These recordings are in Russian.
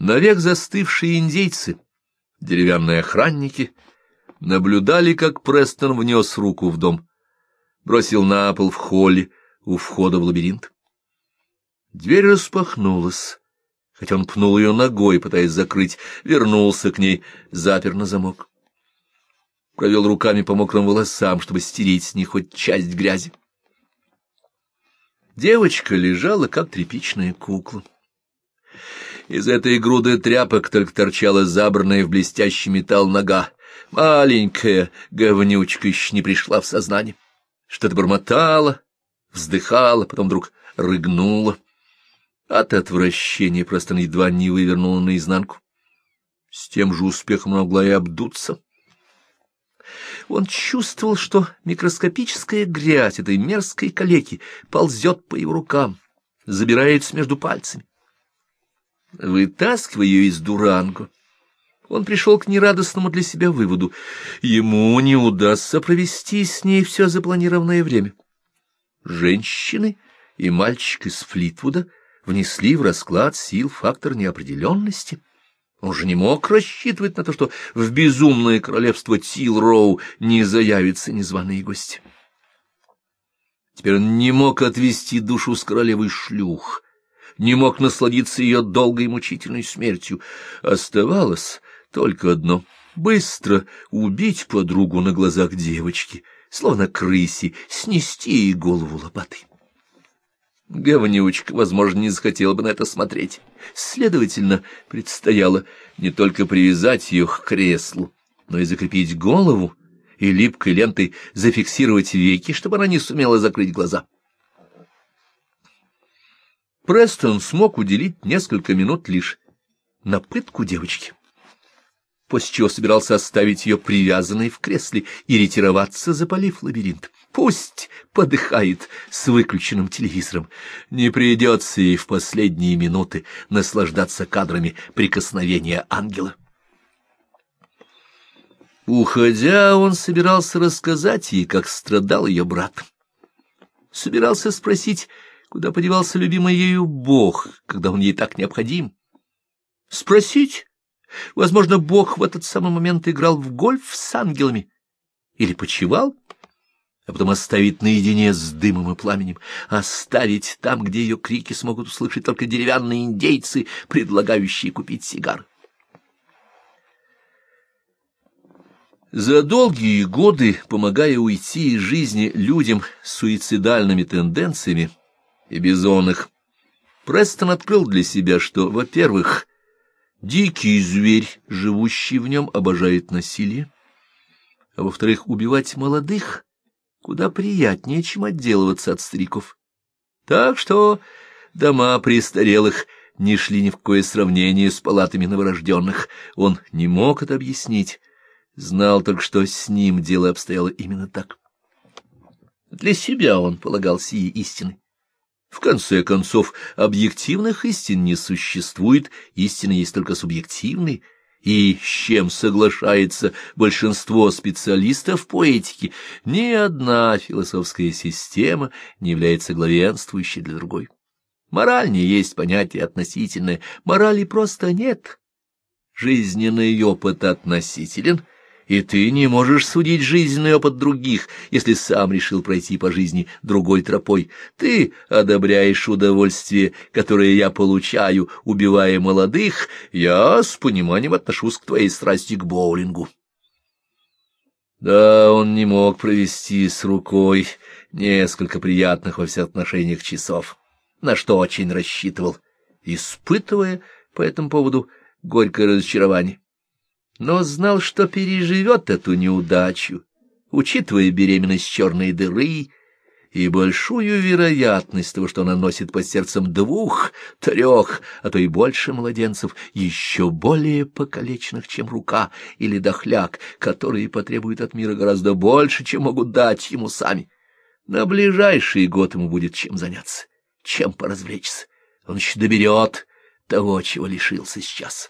Навек застывшие индейцы, деревянные охранники, наблюдали, как Престон внес руку в дом, бросил на пол в холле у входа в лабиринт. Дверь распахнулась, хотя он пнул ее ногой, пытаясь закрыть, вернулся к ней, запер на замок. Провел руками по мокрым волосам, чтобы стереть с них хоть часть грязи. Девочка лежала, как тряпичная кукла. Из этой груды тряпок только торчала забранная в блестящий металл нога. Маленькая говнючка еще не пришла в сознание. Что-то бормотала, вздыхала, потом вдруг рыгнула. От отвращения просто едва не вывернула наизнанку. С тем же успехом могла и обдуться. Он чувствовал, что микроскопическая грязь этой мерзкой калеки ползет по его рукам, забирается между пальцами. Вытаскивая ее из дуранго, он пришел к нерадостному для себя выводу: ему не удастся провести с ней все запланированное время. Женщины и мальчик из Флитвуда внесли в расклад сил фактор неопределенности. Он же не мог рассчитывать на то, что в безумное королевство Тил-Роу не заявятся незваные гости. Теперь он не мог отвести душу с королевой шлюх, не мог насладиться ее долгой мучительной смертью. Оставалось только одно — быстро убить подругу на глазах девочки, словно крысе, снести ей голову лопатой. Говнючка, возможно, не захотела бы на это смотреть. Следовательно, предстояло не только привязать ее к креслу, но и закрепить голову и липкой лентой зафиксировать веки, чтобы она не сумела закрыть глаза. Престон смог уделить несколько минут лишь на пытку девочки, после чего собирался оставить ее привязанной в кресле и ретироваться, запалив лабиринт. Пусть подыхает с выключенным телевизором. Не придется ей в последние минуты наслаждаться кадрами прикосновения ангела. Уходя, он собирался рассказать ей, как страдал ее брат. Собирался спросить, куда подевался любимый ею Бог, когда он ей так необходим. Спросить, возможно, Бог в этот самый момент играл в гольф с ангелами или почивал, а потом оставить наедине с дымом и пламенем, оставить там, где ее крики смогут услышать только деревянные индейцы, предлагающие купить сигары. За долгие годы, помогая уйти из жизни людям с суицидальными тенденциями и бизонных, Престон открыл для себя, что, во-первых, дикий зверь, живущий в нем, обожает насилие, а во-вторых, убивать молодых куда приятнее, чем отделываться от стариков. Так что дома престарелых не шли ни в какое сравнение с палатами новорожденных. Он не мог это объяснить, знал только, что с ним дело обстояло именно так. Для себя он полагал сии истины. В конце концов, объективных истин не существует, истины есть только субъективные, и с чем соглашается большинство специалистов по этике, ни одна философская система не является главенствующей для другой. Мораль не есть понятие относительное, морали просто нет. Жизненный опыт относителен, и ты не можешь судить жизненный опыт других, если сам решил пройти по жизни другой тропой. Ты одобряешь удовольствие, которое я получаю, убивая молодых, я с пониманием отношусь к твоей страсти к боулингу. Да, он не мог провести с рукой несколько приятных во всех отношениях часов, на что очень рассчитывал, испытывая по этому поводу горькое разочарование. Но знал, что переживет эту неудачу, учитывая беременность черной дыры и большую вероятность того, что она носит под сердцем 2, 3, а то и больше младенцев, еще более покалеченных, чем рука или дохляк, которые потребуют от мира гораздо больше, чем могут дать ему сами. На ближайший год ему будет чем заняться, чем поразвлечься. Он еще доберет того, чего лишился сейчас.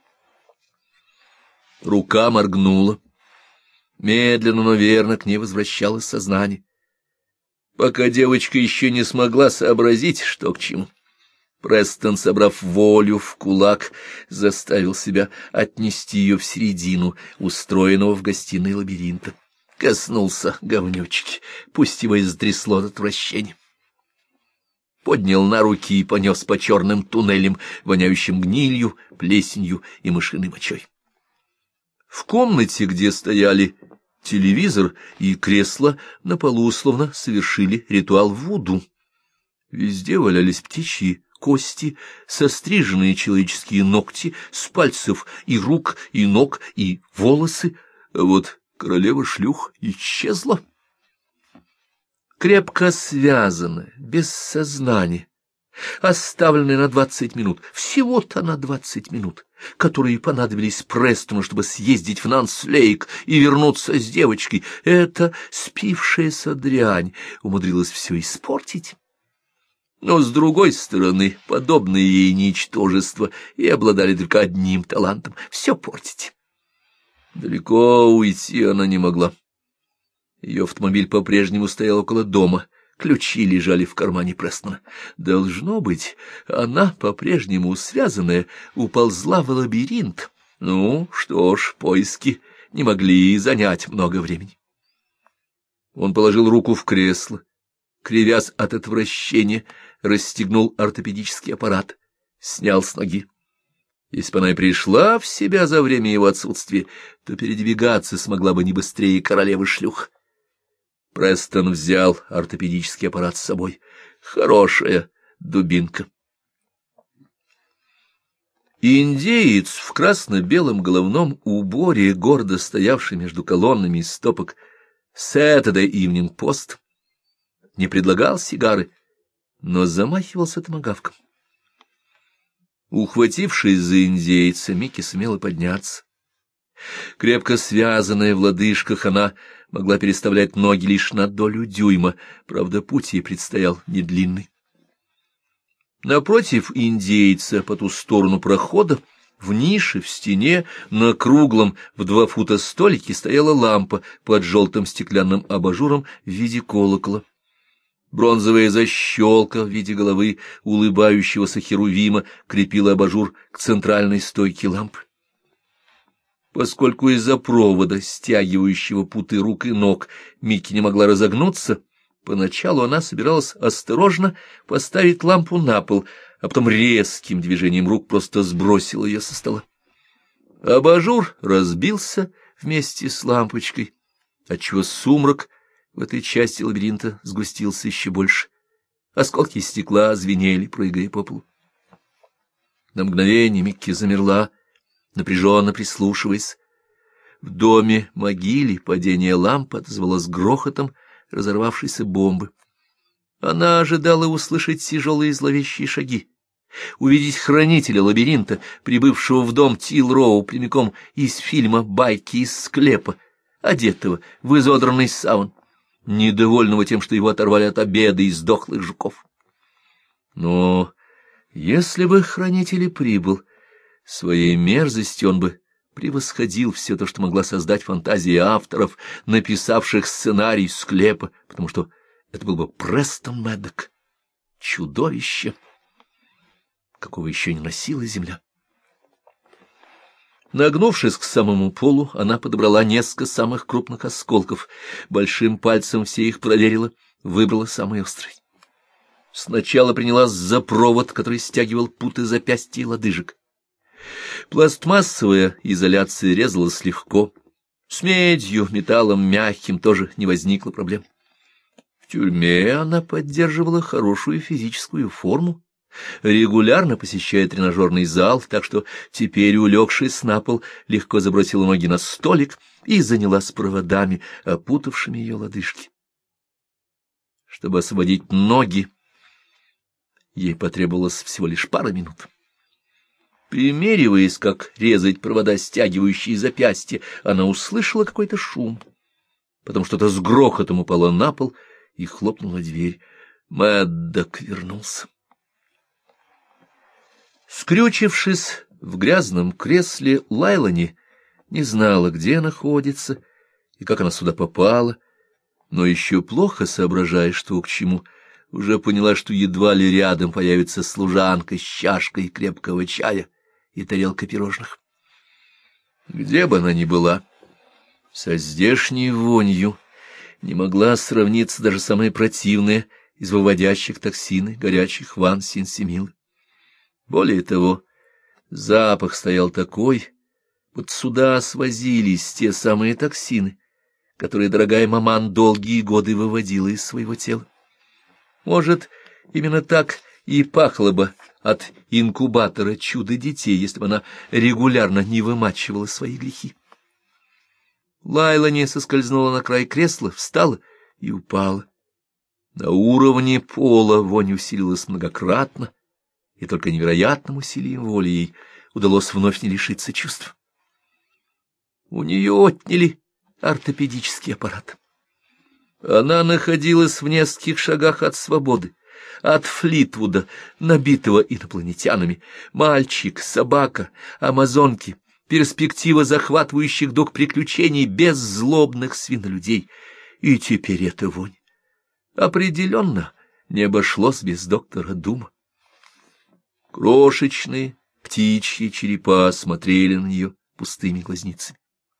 Рука моргнула. Медленно, но верно к ней возвращалось сознание. Пока девочка еще не смогла сообразить, что к чему. Престон, собрав волю в кулак, заставил себя отнести ее в середину устроенного в гостиной лабиринта. Коснулся говнючки, пусть его и затрясло от отвращения. Поднял на руки и понес по черным туннелям, воняющим гнилью, плесенью и мышиной мочой. В комнате, где стояли телевизор и кресло, на полу словно совершили ритуал вуду. Везде валялись птичьи кости, состриженные человеческие ногти с пальцев и рук, и ног, и волосы, а вот королева-шлюх исчезла. Крепко связанная, без сознания, оставленная на 20 минут, всего-то на 20 минут, которые понадобились Престону, чтобы съездить в Нанс-Лейк и вернуться с девочкой, эта спившаяся дрянь умудрилась все испортить. Но, с другой стороны, подобные ей ничтожества и обладали только одним талантом — все портить. Далеко уйти она не могла. Ее автомобиль по-прежнему стоял около дома, ключи лежали в кармане Престона. Должно быть, она, по-прежнему связанная, уползла в лабиринт. Ну, что ж, поиски не могли занять много времени. Он положил руку в кресло, кривясь от отвращения, расстегнул ортопедический аппарат, снял с ноги. Если бы она и пришла в себя за время его отсутствия, то передвигаться смогла бы не быстрее королевы-шлюх. Престон взял ортопедический аппарат с собой. Хорошая дубинка. Индеец в красно-белом головном уборе, гордо стоявший между колоннами из стопок Saturday Evening Post, не предлагал сигары, но замахивался томагавком. Ухватившись за индейца, Микки сумела подняться. Крепко связанная в лодыжках, она могла переставлять ноги лишь на долю дюйма, правда, путь ей предстоял недлинный. Напротив индейца, по ту сторону прохода, в нише в стене, на круглом в 2 фута столике стояла лампа под желтым стеклянным абажуром в виде колокола. Бронзовая защелка в виде головы улыбающегося херувима крепила абажур к центральной стойке лампы. Поскольку из-за провода, стягивающего путы рук и ног, Микки не могла разогнуться, поначалу она собиралась осторожно поставить лампу на пол, а потом резким движением рук просто сбросила ее со стола. Абажур разбился вместе с лампочкой, отчего сумрак в этой части лабиринта сгустился еще больше. Осколки стекла звенели, прыгая по полу. На мгновение Микки замерла, напряженно прислушиваясь. В доме-могиле падение лампы отозвалось грохотом разорвавшейся бомбы. Она ожидала услышать тяжелые зловещие шаги, увидеть хранителя лабиринта, прибывшего в дом Тил-Роу прямиком из фильма «Байки из склепа», одетого в изодранный саван, недовольного тем, что его оторвали от обеда из дохлых жуков. Но если бы хранитель и прибыл, своей мерзостью он бы превосходил все то, что могла создать фантазия авторов, написавших сценарий склепа, потому что это был бы Престон Мэддок, чудовище, какого еще не носила земля. Нагнувшись к самому полу, она подобрала несколько самых крупных осколков, большим пальцем все их проверила, выбрала самый острый. Сначала принялась за провод, который стягивал путы запястья и лодыжек. Пластмассовая изоляция резалась легко, с медью, металлом мягким тоже не возникло проблем. В тюрьме она поддерживала хорошую физическую форму, регулярно посещая тренажерный зал, так что теперь, улегшись на пол, легко забросила ноги на столик и занялась проводами, опутавшими ее лодыжки. Чтобы освободить ноги, ей потребовалось всего лишь пара минут. Примериваясь, как резать провода, стягивающие запястья, она услышала какой-то шум. Потом что-то с грохотом упало на пол и хлопнула дверь. Мэддок вернулся. Скрючившись в грязном кресле, Лайлани не знала, где находится и как она сюда попала, но еще плохо соображая, что к чему, уже поняла, что едва ли рядом появится служанка с чашкой крепкого чая и тарелкой пирожных. Где бы она ни была, со здешней вонью не могла сравниться даже самая противная из выводящих токсины горячих ванн Сен-Симилы. Более того, запах стоял такой, будто сюда свозились те самые токсины, которые дорогая маман долгие годы выводила из своего тела. Может, именно так и пахло бы от инкубатора чудо детей, если бы она регулярно не вымачивала свои грехи. Лайлани соскользнула на край кресла, встала и упала. На уровне пола вонь усилилась многократно, и только невероятным усилием воли ей удалось вновь не лишиться чувств. У нее отняли ортопедический аппарат. Она находилась в нескольких шагах от свободы, от Флитвуда, набитого инопланетянами. Мальчик, собака, амазонки, перспектива захватывающих дух приключений беззлобных свинолюдей. И теперь эта вонь. Определенно не обошлось без доктора Дума. Крошечные птичьи черепа смотрели на нее пустыми глазницами.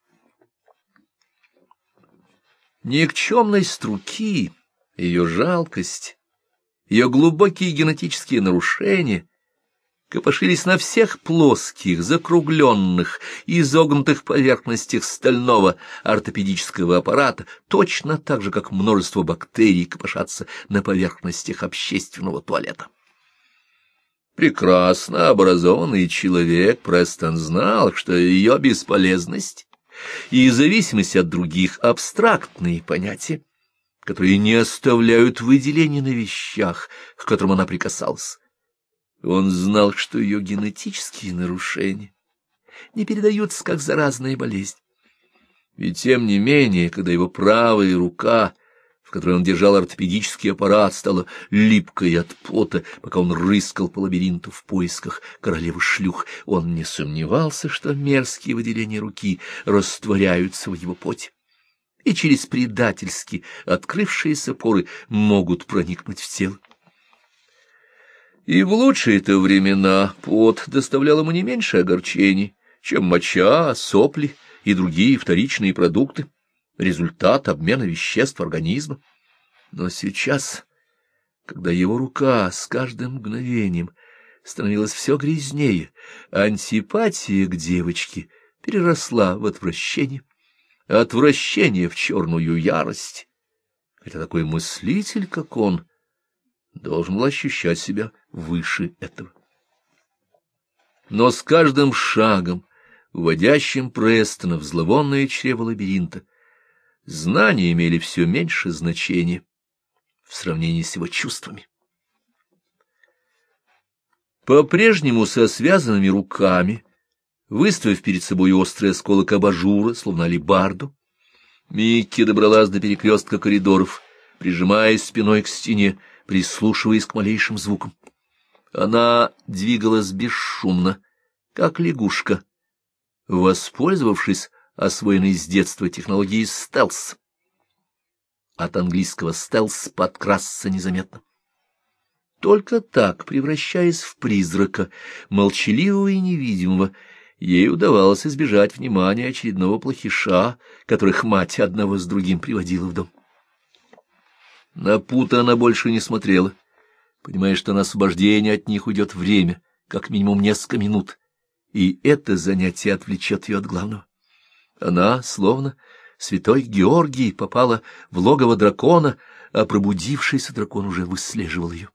Никчемность струки, ее жалкость, ее глубокие генетические нарушения копошились на всех плоских, закругленных, изогнутых поверхностях стального ортопедического аппарата, точно так же, как множество бактерий копошатся на поверхностях общественного туалета. Прекрасно образованный человек Престон знал, что ее бесполезность и зависимость от других абстрактные понятия, которые не оставляют выделений на вещах, к которым она прикасалась. Он знал, что ее генетические нарушения не передаются как заразная болезнь. И тем не менее, когда его правая рука, в которой он держал ортопедический аппарат, стала липкой от пота, пока он рыскал по лабиринту в поисках королевы шлюх, он не сомневался, что мерзкие выделения руки растворяются в его поте, и через предательски открывшиеся поры могут проникнуть в тело. И в лучшие-то времена пот доставлял ему не меньше огорчений, чем моча, сопли и другие вторичные продукты, результат обмена веществ организма. Но сейчас, когда его рука с каждым мгновением становилась все грязнее, антипатия к девочке переросла в отвращение, отвращение в черную ярость. Хотя такой мыслитель, как он, должен был ощущать себя выше этого. Но с каждым шагом, уводящим Престона в зловонное чрево лабиринта, знания имели все меньше значения в сравнении с его чувствами. По-прежнему со связанными руками, выставив перед собой острый осколок абажура, словно алебарду, Микки добралась до перекрестка коридоров, прижимаясь спиной к стене, прислушиваясь к малейшим звукам. Она двигалась бесшумно, как лягушка, воспользовавшись освоенной с детства технологией стелс. От английского «стелс» — подкрасться незаметно. Только так, превращаясь в призрака, молчаливого и невидимого, ей удавалось избежать внимания очередного плохиша, которых мать одного с другим приводила в дом. На пута она больше не смотрела, понимая, что на освобождение от них уйдет время, как минимум несколько минут, и это занятие отвлечет ее от главного. Она, словно святой Георгий, попала в логово дракона, а пробудившийся дракон уже выслеживал ее.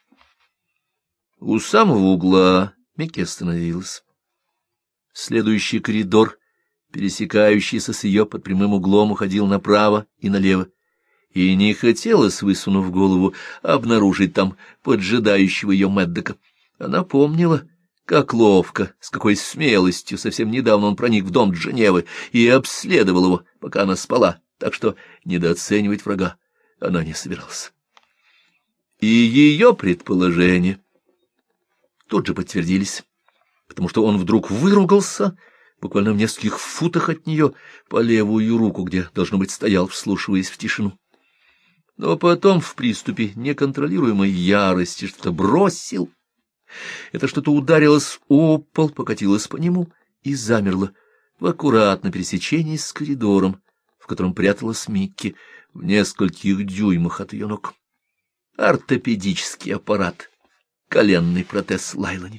У самого угла Микки остановилась. Следующий коридор, пересекающийся с ее под прямым углом, уходил направо и налево, и не хотелось, высунув голову, обнаружить там поджидающего ее Мэддока. Она помнила, как ловко, с какой смелостью совсем недавно он проник в дом Дженевы и обследовал его, пока она спала, так что недооценивать врага она не собиралась. И ее предположения тут же подтвердились, потому что он вдруг выругался, буквально в нескольких футах от нее, по левую руку, где, должно быть, стоял, вслушиваясь в тишину. Но потом в приступе неконтролируемой ярости что-то бросил. Это что-то ударилось о пол, покатилось по нему и замерло в аккуратном пересечении с коридором, в котором пряталась Микки, в нескольких дюймах от ее ног. Ортопедический аппарат, коленный протез Лайлани.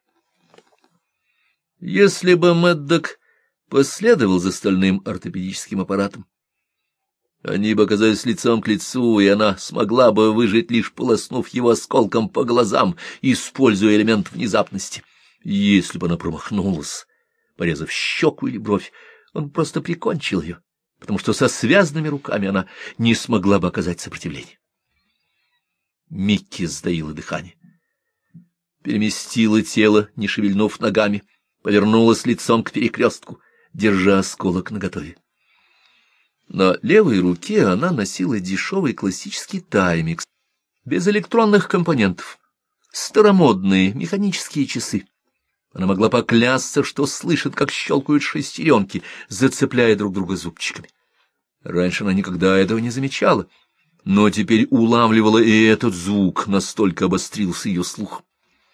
Если бы Мэддок последовал за стальным ортопедическим аппаратом, они бы оказались лицом к лицу, и она смогла бы выжить, лишь полоснув его осколком по глазам, используя элемент внезапности. Если бы она промахнулась, порезав щеку или бровь, он просто прикончил ее, потому что со связанными руками она не смогла бы оказать сопротивление. Микки сдаила дыхание. Переместила тело, не шевельнув ногами, повернулась лицом к перекрестку, держа осколок наготове. На левой руке она носила дешевый классический таймикс, без электронных компонентов, старомодные механические часы. Она могла поклясться, что слышит, как щелкают шестеренки, зацепляя друг друга зубчиками. Раньше она никогда этого не замечала, но теперь улавливала и этот звук, настолько обострился ее слух.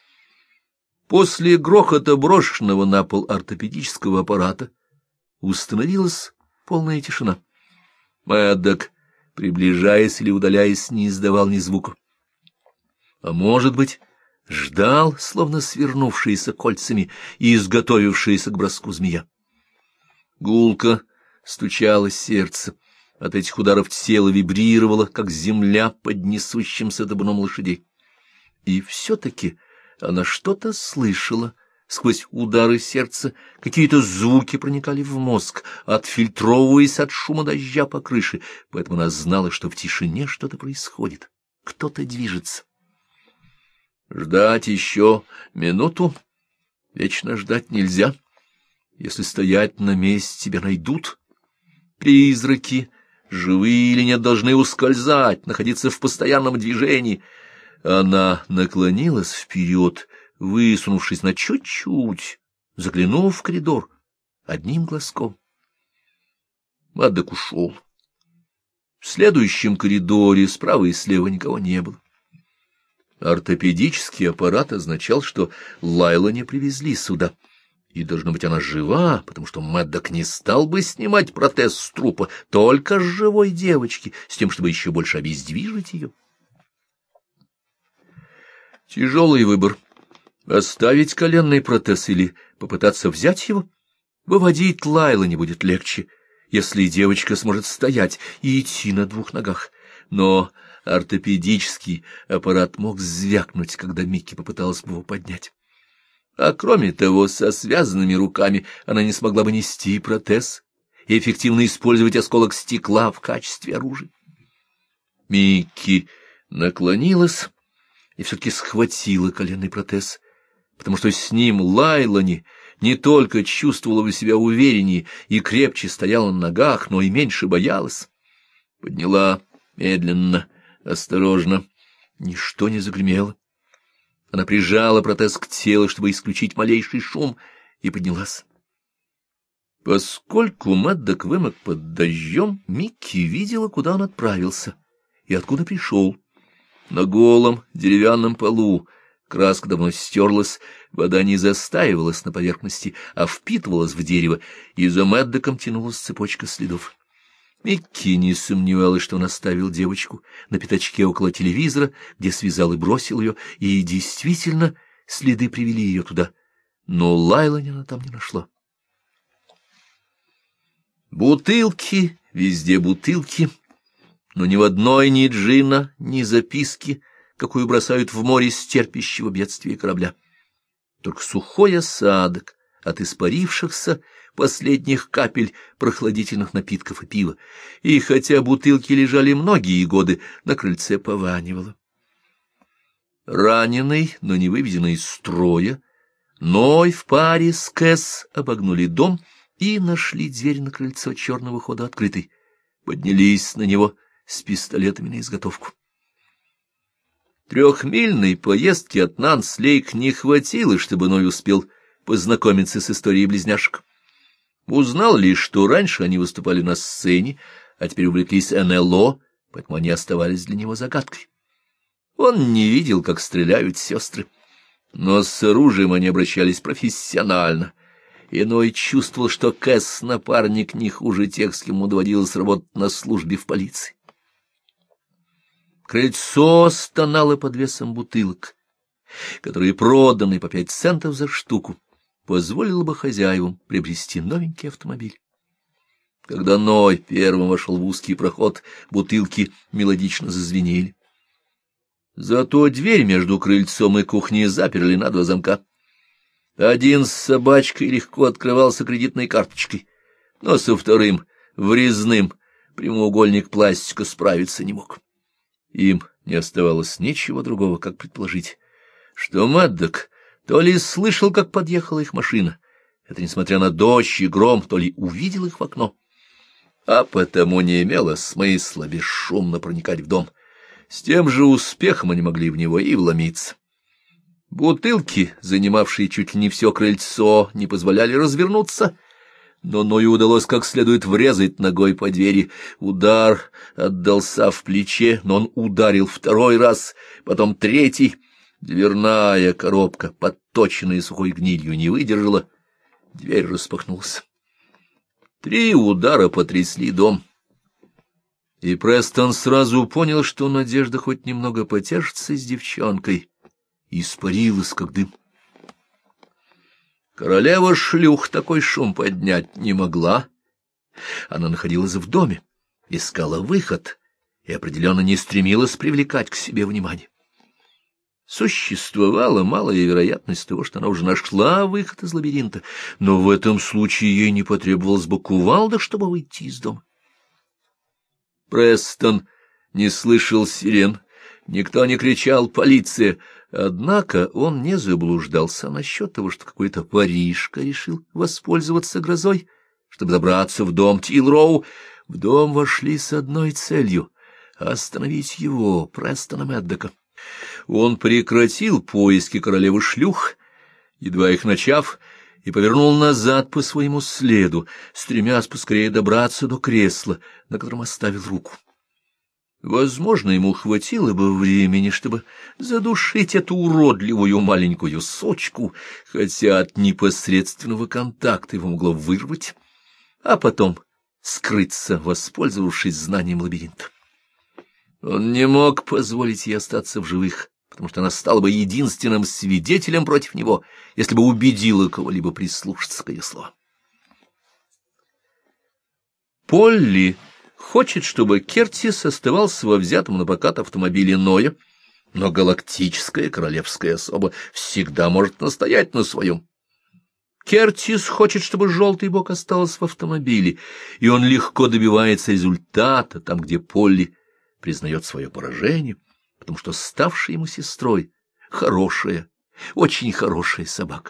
После грохота брошенного на пол ортопедического аппарата установилась полная тишина. Мэддок, приближаясь или удаляясь, не издавал ни звука. А может быть, ждал, словно свернувшиеся кольцами и изготовившиеся к броску змея. Гулко стучало сердце. От этих ударов тело вибрировало, как земля под несущимся табуном лошадей. И все-таки она что-то слышала. Сквозь удары сердца какие-то звуки проникали в мозг, отфильтровываясь от шума дождя по крыше, поэтому она знала, что в тишине что-то происходит, кто-то движется. Ждать еще минуту? Вечно ждать нельзя. Если стоять на месте, тебя найдут. Призраки, живые или нет, должны ускользать, находиться в постоянном движении. Она наклонилась вперед, высунувшись на чуть-чуть, заглянув в коридор одним глазком. Мэддок ушел. В следующем коридоре справа и слева никого не было. Ортопедический аппарат означал, что Лайлани привезли сюда. И, должно быть, она жива, потому что Мэддок не стал бы снимать протез с трупа, только с живой девочки, с тем, чтобы еще больше обездвижить ее. Тяжелый выбор. Оставить коленный протез или попытаться взять его? Выводить Лайлани будет легче, если девочка сможет стоять и идти на двух ногах. Но ортопедический аппарат мог звякнуть, когда Микки попыталась его поднять. А кроме того, со связанными руками она не смогла бы нести протез и эффективно использовать осколок стекла в качестве оружия. Микки наклонилась и все-таки схватила коленный протез, потому что с ним Лайлани не только чувствовала бы себя увереннее и крепче стояла на ногах, но и меньше боялась. Подняла медленно, осторожно. Ничто не загремело. Она прижала протез к телу, чтобы исключить малейший шум, и поднялась. Поскольку Мэддок вымок под дождем, Микки видела, куда он отправился и откуда пришел. На голом деревянном полу краска давно стерлась, вода не застаивалась на поверхности, а впитывалась в дерево, и за Мэддоком тянулась цепочка следов. Микки не сомневалась, что он оставил девочку на пятачке около телевизора, где связал и бросил ее, и действительно следы привели ее туда, но Лайлани она там не нашла. Бутылки, везде бутылки, но ни в одной ни джина, ни записки, какую бросают в море с терпящего бедствия корабля. Только сухой осадок от испарившихся последних капель прохладительных напитков и пива, и хотя бутылки лежали многие годы, на крыльце пованивало. Раненый, но не выведенный из строя, Ной в паре с Кэс обогнули дом и нашли дверь на крыльцо черного хода открытой, поднялись на него с пистолетами на изготовку. 3-мильной поездки от Нанс-Лейк не хватило, чтобы Ной успел познакомиться с историей близняшек. Узнал лишь, что раньше они выступали на сцене, а теперь увлеклись НЛО, поэтому они оставались для него загадкой. Он не видел, как стреляют сестры, но с оружием они обращались профессионально. Иной чувствовал, что Кэс — напарник не хуже тех, с кем ему доводилось работать на службе в полиции. Крыльцо стонало под весом бутылок, которые, проданы по 5 центов за штуку, позволило бы хозяевам приобрести новенький автомобиль. Когда Ной первым вошел в узкий проход, бутылки мелодично зазвенели. Зато дверь между крыльцом и кухней заперли на 2 замка. Один с собачкой легко открывался кредитной карточкой, но со вторым, врезным, прямоугольник пластика справиться не мог. Им не оставалось ничего другого, как предположить, что Мэддок то ли слышал, как подъехала их машина, это несмотря на дождь и гром, то ли увидел их в окно, а потому не имело смысла бесшумно проникать в дом. С тем же успехом они могли в него и вломиться. Бутылки, занимавшие чуть ли не все крыльцо, не позволяли развернуться, но Ною удалось как следует врезать ногой по двери. Удар отдался в плече, но он ударил 2-й раз, потом 3-й. Дверная коробка, подточенная сухой гнилью, не выдержала. Дверь распахнулась. 3 удара потрясли дом. И Престон сразу понял, что надежда хоть немного потешится с девчонкой. Испарилась, как дым. Королева шлюх такой шум поднять не могла. Она находилась в доме, искала выход и определенно не стремилась привлекать к себе внимание. Существовала малая вероятность того, что она уже нашла выход из лабиринта, но в этом случае ей не потребовалось бы кувалда, чтобы выйти из дома. Престон не слышал сирен, никто не кричал «Полиция!», однако он не заблуждался насчет того, что какой-то воришка решил воспользоваться грозой, чтобы забраться в дом Тилроу. В дом вошли с одной целью — остановить его, Престона Мэддока. Он прекратил поиски королевы шлюх, едва их начав, и повернул назад по своему следу, стремясь поскорее добраться до кресла, на котором оставил руку. Возможно, ему хватило бы времени, чтобы задушить эту уродливую маленькую сучку, хотя от непосредственного контакта его могло вырвать, а потом скрыться, воспользовавшись знанием лабиринта. Он не мог позволить ей остаться в живых, потому что она стала бы единственным свидетелем против него, если бы убедила кого-либо прислушаться к ее словам. Полли хочет, чтобы Кертис оставался во взятом на прокат автомобиле Ноя, но галактическая королевская особа всегда может настоять на своем. Кертис хочет, чтобы желтый бок остался в автомобиле, и он легко добивается результата там, где Полли признает свое поражение, потому что ставшая ему сестрой хорошая, очень хорошая собака.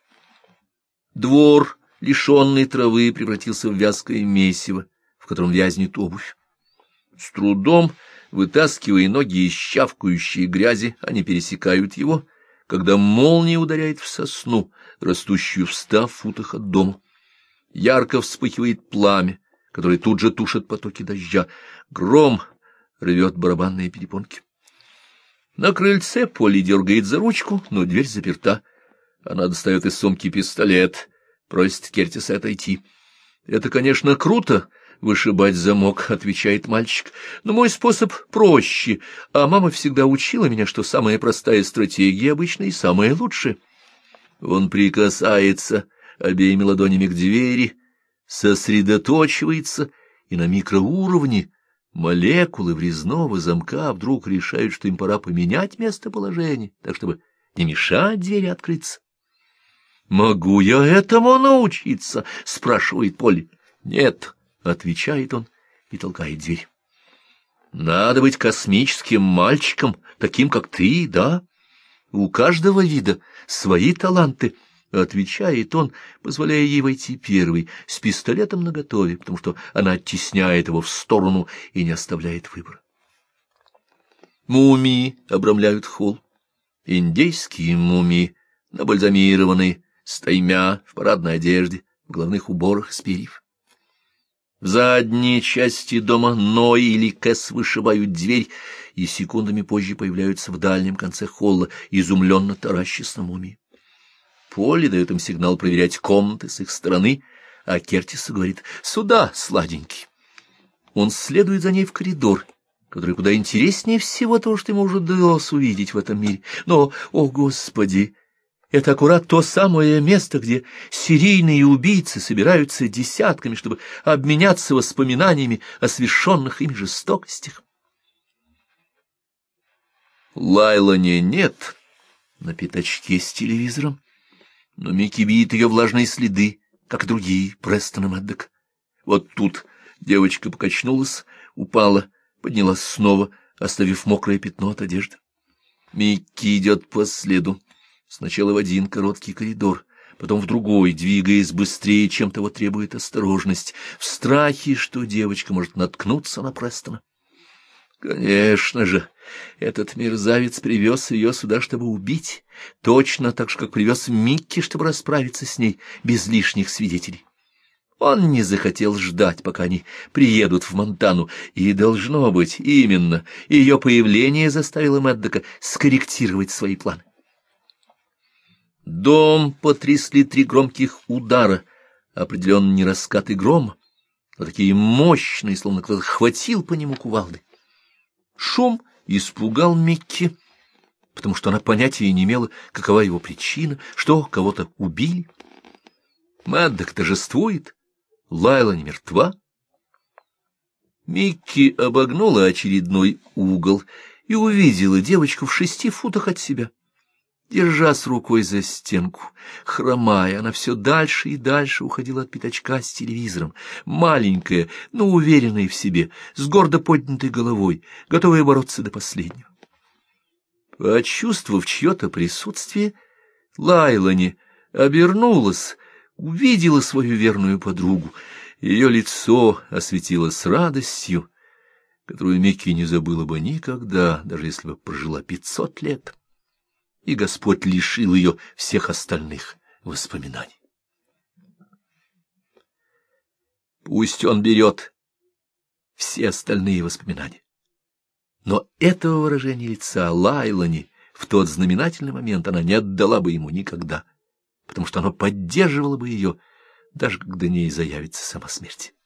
Двор, лишенный травы, превратился в вязкое месиво, в котором вязнет обувь. С трудом, вытаскивая ноги из чавкающей грязи, они пересекают его, когда молния ударяет в сосну, растущую в 100 футах от дома. Ярко вспыхивает пламя, которое тут же тушит потоки дождя. Гром рвет барабанные перепонки. На крыльце Полли дергает за ручку, но дверь заперта. Она достает из сумки пистолет, просит Кертиса отойти. — Это, конечно, круто — вышибать замок, — отвечает мальчик, — но мой способ проще, а мама всегда учила меня, что самая простая стратегия обычно и самая лучшая. Он прикасается обеими ладонями к двери, сосредоточивается, и на микроуровне молекулы врезного замка вдруг решают, что им пора поменять местоположение, так чтобы не мешать двери открыться. — Могу я этому научиться? — спрашивает Полли. — Нет, — отвечает он и толкает дверь. — Надо быть космическим мальчиком, таким, как ты, да? У каждого вида свои таланты, — отвечает он, позволяя ей войти первой, с пистолетом наготове, потому что она оттесняет его в сторону и не оставляет выбора. Мумии обрамляют холл. Индейские мумии, набальзамированные, стаймя, в парадной одежде, в головных уборах из перьев. В задней части дома Ной или Кэс вышибают дверь, и секундами позже появляются в дальнем конце холла, изумленно таращась на мумии. Полли дает им сигнал проверять комнаты с их стороны, а Кертису говорит: «Сюда, сладенький». Он следует за ней в коридор, который куда интереснее всего того, что ему уже удалось увидеть в этом мире. Но, о Господи, это аккурат то самое место, где серийные убийцы собираются десятками, чтобы обменяться воспоминаниями о совершенных ими жестокостях. Лайлани нет на пятачке с телевизором, но Микки видит ее влажные следы, как и другие, Престон и Мэддок. Вот тут девочка покачнулась, упала, поднялась снова, оставив мокрое пятно от одежды. Микки идет по следу, сначала в один короткий коридор, потом в другой, двигаясь быстрее, чем того требует осторожность, в страхе, что девочка может наткнуться на Престона. Конечно же, этот мерзавец привез ее сюда, чтобы убить, точно так же, как привез Микки, чтобы расправиться с ней без лишних свидетелей. Он не захотел ждать, пока они приедут в Монтану, и, должно быть, именно ее появление заставило Мэддока скорректировать свои планы. Дом потрясли 3 громких удара, определенно не раскаты грома, но такие мощные, словно кто-то хватил по нему кувалдой. Шум испугал Микки, потому что она понятия не имела, какова его причина, что кого-то убили. Мэддок торжествует, Лайла не мертва. Микки обогнула очередной угол и увидела девочку в 6 футах от себя. Держась рукой за стенку, хромая, она все дальше и дальше уходила от пятачка с телевизором, маленькая, но уверенная в себе, с гордо поднятой головой, готовая бороться до последнего. Почувствовав чье-то присутствие, Лайлани обернулась, увидела свою верную подругу. Ее лицо осветилось радостью, которую Микки не забыла бы никогда, даже если бы прожила 500 лет. И Господь лишил ее всех остальных воспоминаний. Пусть он берет все остальные воспоминания, но этого выражения лица Лайлани в тот знаменательный момент она не отдала бы ему никогда, потому что оно поддерживало бы ее, даже когда в ней заявится сама смерть.